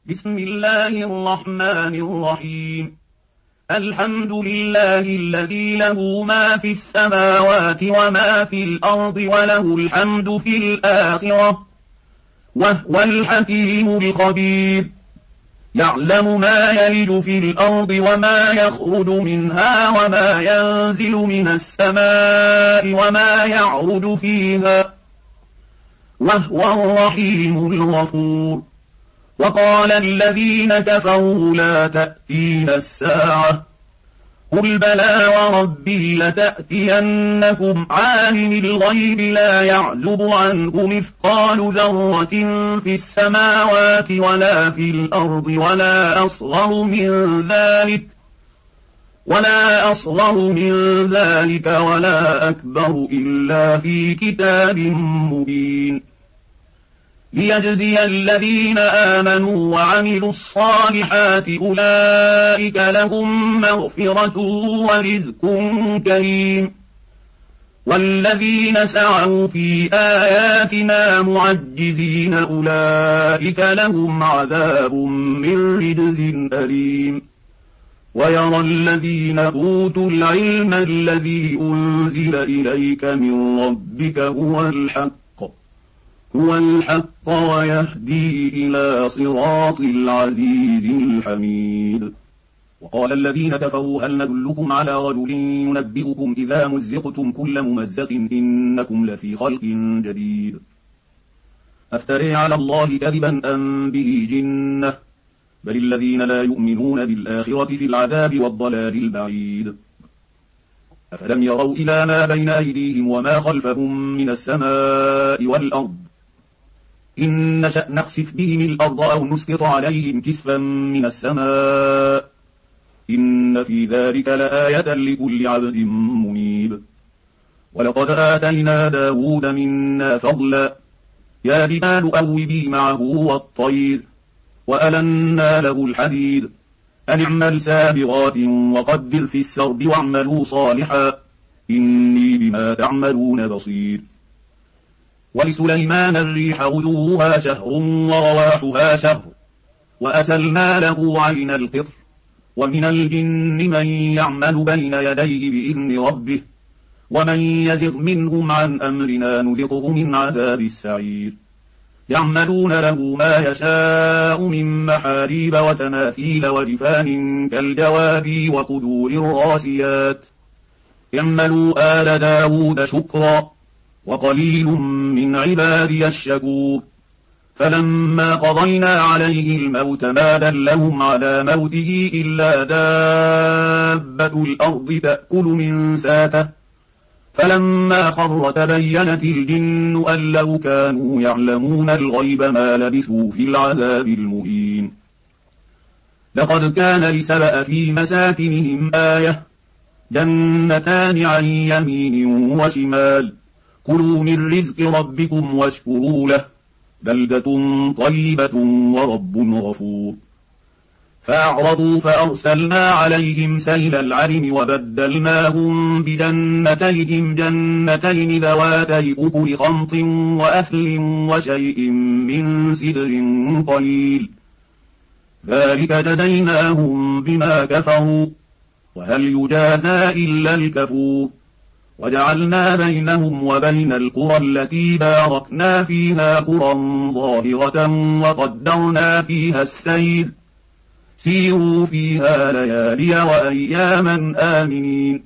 بسم الله الرحمن الرحيم. الحمد لله الذي له ما في السماوات وما في الأرض وله الحمد في الآخرة وهو الحكيم الخبير. يعلم ما يلج في الأرض وما يخرج منها وما ينزل من السماء وما يعرج فيها وهو الرحيم الغفور. وقال الذين كفروا لا تأتينا الساعة قل بلى وربي لتأتينكم عالم الغيب لا يعزب عنه مثقال ذرة في السماوات ولا في الأرض ولا أصغر من ذلك ولا أكبر إلا في كتاب مبين. ليجزي الذين آمنوا وعملوا الصالحات أولئك لهم مغفرة ورزق كريم. والذين سعوا في آياتنا معجزين أولئك لهم عذاب من رجز أليم. ويرى الذين أوتوا العلم الذي أنزل إليك من ربك هو الحق ويهدي إلى صراط العزيز الحميد. وقال الذين كفروا هل ندلكم على رجل ينبئكم إذا مزقتم كل ممزق إنكم لفي خلق جديد. أفتري على الله كذبا أم به جنة بل الذين لا يؤمنون بالآخرة في العذاب والضلال البعيد. أفلم يروا إلى ما بين أيديهم وما خلفهم من السماء والأرض إن نشأ نخسف بهم الأرض أو نسقط عليهم كسفا من السماء إن في ذلك لآية لكل عبد منيب. ولقد آتينا داود منا فضلا يا جبال أوبي معه والطير وألنا له الحديد أن اعمل سابغات وقدر في السرد واعملوا صالحا إني بما تعملون بصير. ولسليمان الريح غدوها شهر ورواحها شهر وأسلنا له عين القطر ومن الجن من يعمل بين يديه بإذن ربه ومن يزغ منهم عن أمرنا نذقه من عذاب السعير. يعملون له ما يشاء من محاريب وتماثيل وجفان كالجواب وقدور الراسيات. يعملوا آل داود شكرا وقليل من عبادي الشكور. فلما قضينا عليه الموت ما دلهم على موته إلا دابة الأرض تأكل من ساته فلما خر تبينت الجن أن لو كانوا يعلمون الغيب ما لبثوا في العذاب المهين. لقد كان لسبأ في مساكنهم آية جنتان عن يمين وشمال كلوا من رزق ربكم واشكروا له بلدة طيبة ورب غفور. فأعرضوا فأرسلنا عليهم سيل العرم وبدلناهم بجنتيهم جنتين ذواتي أكل خمط وأثل وشيء من سدر قليل ذلك جزيناهم بما كفروا وهل يجازى إلا الكفور. وجعلنا بينهم وبين القرى التي باركنا فيها قرى ظاهرة وقدرنا فيها السير سيروا فيها ليالي وأياما آمنين.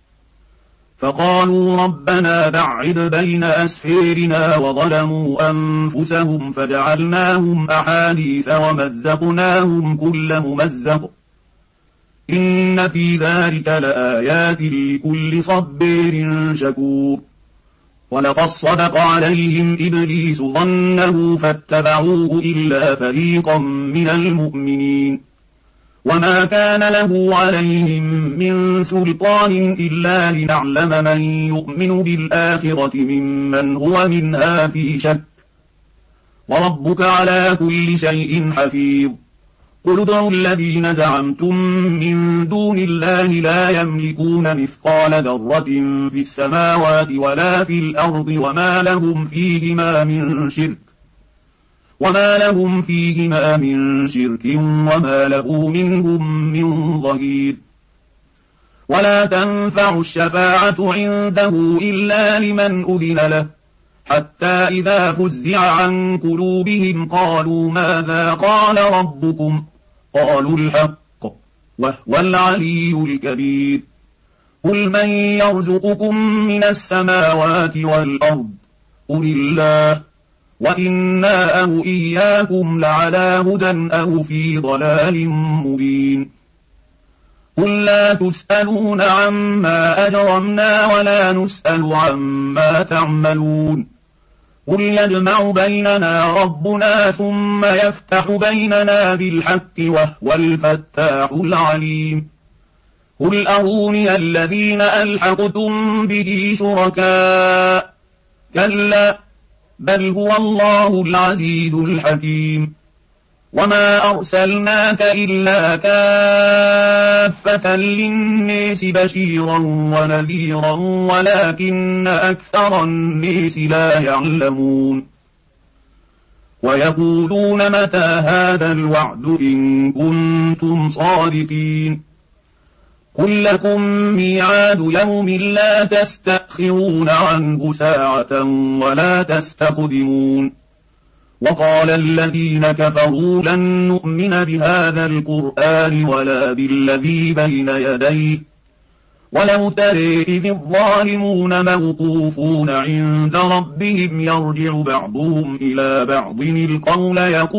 فقالوا ربنا بعد بين أسفيرنا وظلموا أنفسهم فجعلناهم أحاديث ومزقناهم كل ممزق إن في ذلك لآيات لكل صبير شكور. ولقد صدق عليهم إبليس ظنه فاتبعوه إلا فريقا من المؤمنين وما كان له عليهم من سلطان إلا لنعلم من يؤمن بالآخرة ممن هو منها في شك وربك على كل شيء حفيظ. قل ادعوا الذين زعمتم من دون الله لا يملكون مثقال ذرة في السماوات ولا في الأرض وما لهم فيهما من شرك وما لهم فيهما من شرك وما له منهم من ظهير. ولا تنفع الشفاعة عنده إلا لمن أذن له، حتى إذا فزع عن قلوبهم قالوا ماذا قال ربكم؟ قالوا الحق وهو العلي الكبير. قل من يرزقكم من السماوات والأرض؟ قل الله، وإنا أو إياكم لعلى هدى أو في ضلال مبين. قل لا تسألون عما أجرمنا ولا نسأل عما تعملون. قل يجمع بيننا ربنا ثم يفتح بيننا بالحق وهو الفتاح العليم. قل أروني الذين ألحقتم به شركاء، كلا بل هو الله العزيز الحكيم. وما أرسلناك إلا كافة للناس بشيرا ونذيرا ولكن أكثر الناس لا يعلمون. ويقولون متى هذا الوعد إن كنتم صادقين؟ قل لكم ميعاد يوم لا تستأخرون عنه ساعة ولا تستقدمون. وقال الذين كفروا لن نؤمن بهذا القرآن ولا بالذي بين يديه ولو ترى إذ الظالمون موقوفون عند ربهم يرجع بعضهم إلى بعض القول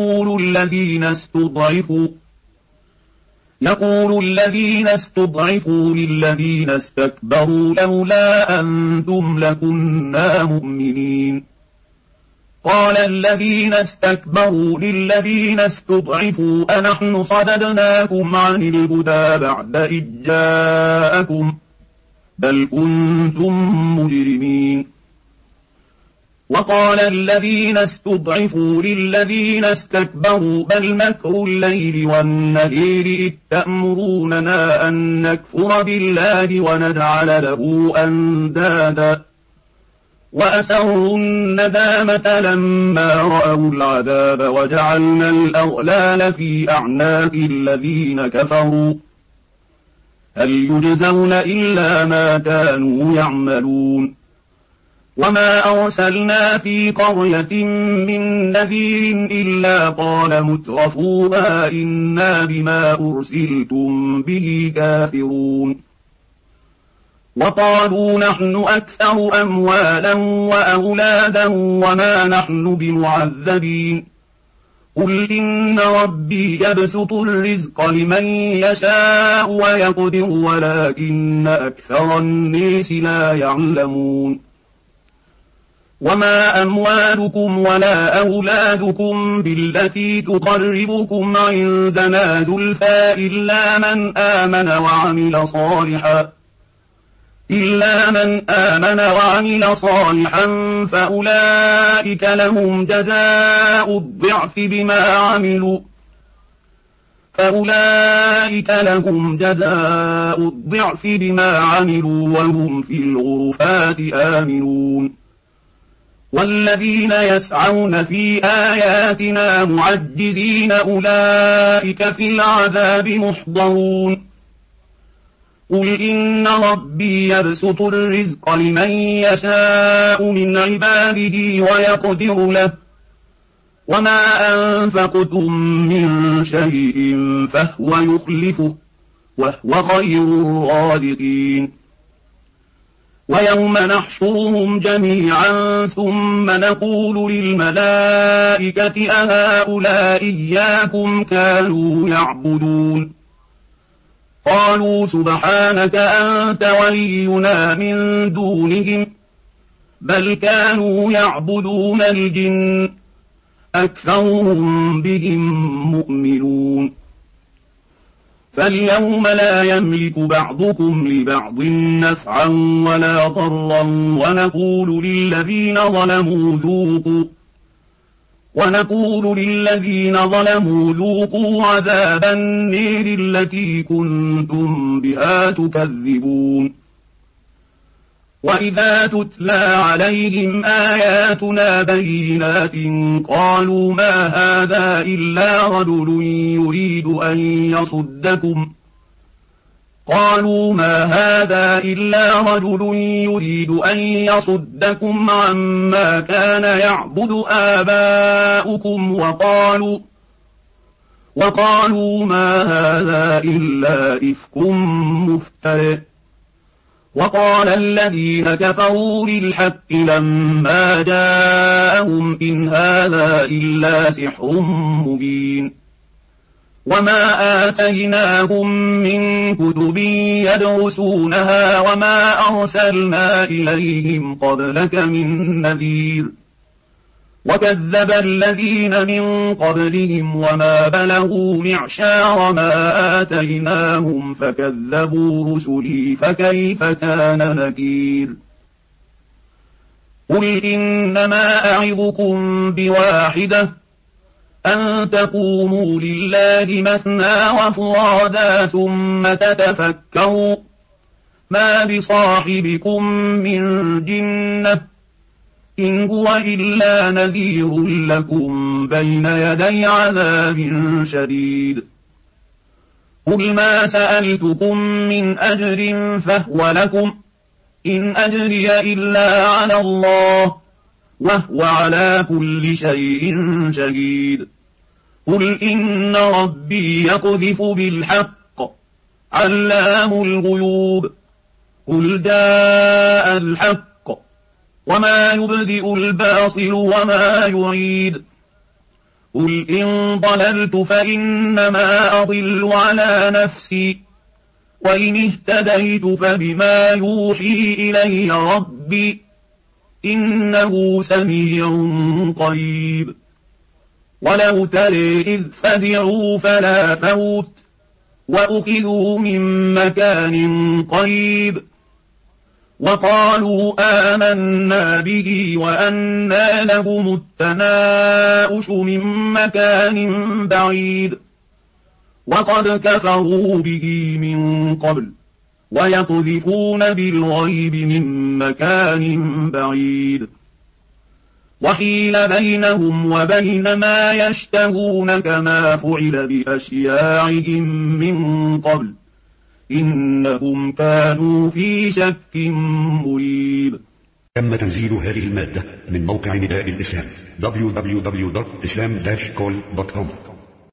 يقول الذين استضعفوا للذين استكبروا لولا أنتم لكنا مؤمنين. قال الذين استكبروا للذين استضعفوا أنحن صددناكم عن الهدى بعد إذ جاءكم بل كنتم مجرمين. وقال الذين استضعفوا للذين استكبروا بل مكر الليل والنهار إذ تأمروننا أن نكفر بالله ونجعل له أندادا وأسروا الندامة لما رأوا العذاب وجعلنا الأغلال في أعناق الذين كفروا هل يجزون إلا ما كانوا يعملون. وما أرسلنا في قرية من نذير إلا قال مترفوها إنا بما أرسلتم به كافرون. وقالوا نحن أكثر أموالا وأولادا وما نحن بمعذبين. قل إن ربي يبسط الرزق لمن يشاء ويقدر ولكن أكثر الناس لا يعلمون. وما أموالكم ولا أولادكم بالتي تقربكم عندنا زلفى إلا من آمن وعمل صالحا فأولئك لهم جزاء الضعف بما عملوا وهم في الغرفات آمنون. والذين يسعون في آياتنا معجزين أولئك في العذاب محضرون. قل إن ربي يبسط الرزق لمن يشاء من عباده ويقدر له وما أنفقتم من شيء فهو يخلفه وهو خير الرازقين. ويوم نحشرهم جميعا ثم نقول للملائكة أهؤلاء إياكم كانوا يعبدون؟ قالوا سبحانك أنت ولينا من دونهم بل كانوا يعبدون الجن أكثرهم بهم مؤمنون. فاليوم لا يملك بعضكم لبعض نفعا ولا ضرا ونقول للذين ظلموا ذوقوا عذاب النير التي كنتم بها تكذبون. وإذا تتلى عليهم آياتنا بينات قالوا ما هذا إلا رجل يريد أن يصدكم عما كان يعبد آباؤكم وقالوا ما هذا إلا إفك مفترٍ. وقال الذين كفروا للحق لما جاءهم إن هذا إلا سحر مبين. وما آتيناهم من كتب يدرسونها وما أرسلنا إليهم قبلك من نذير. وكذب الذين من قبلهم وما بلغوا معشار ما آتيناهم فكذبوا رسلي فكيف كان نكير. قل إنما أعظكم بواحدة أن تقوموا لله مثنى وفرادا ثم تتفكروا ما بصاحبكم من جنة إن هو إلا نذير لكم بين يدي عذاب شديد. قل ما سألتكم من أجر فهو لكم إن أجري إلا على الله وهو على كل شيء شهيد. قل إن ربي يقذف بالحق علام الغيوب. قل جاء الحق وما يبدئ الباطل وما يعيد. قل إن ضللت فإنما أضل على نفسي وإن اهتديت فبما يوحي إلي ربي إنه سميع قريب. ولو ترى إذ فزعوا فلا فوت وأخذوا من مكان قريب وقالوا آمنا به وأنى لهم التناؤش من مكان بعيد وقد كفروا به من قبل ويقذفون بالغيب من مكان بعيد. وحيل بينهم وبين ما يشتهون كما فعل بأشياعهم من قبل إنهم كانوا في شك مريب. تم تنزيل هذه المادة من موقع نداء الإسلام www.islam-call.com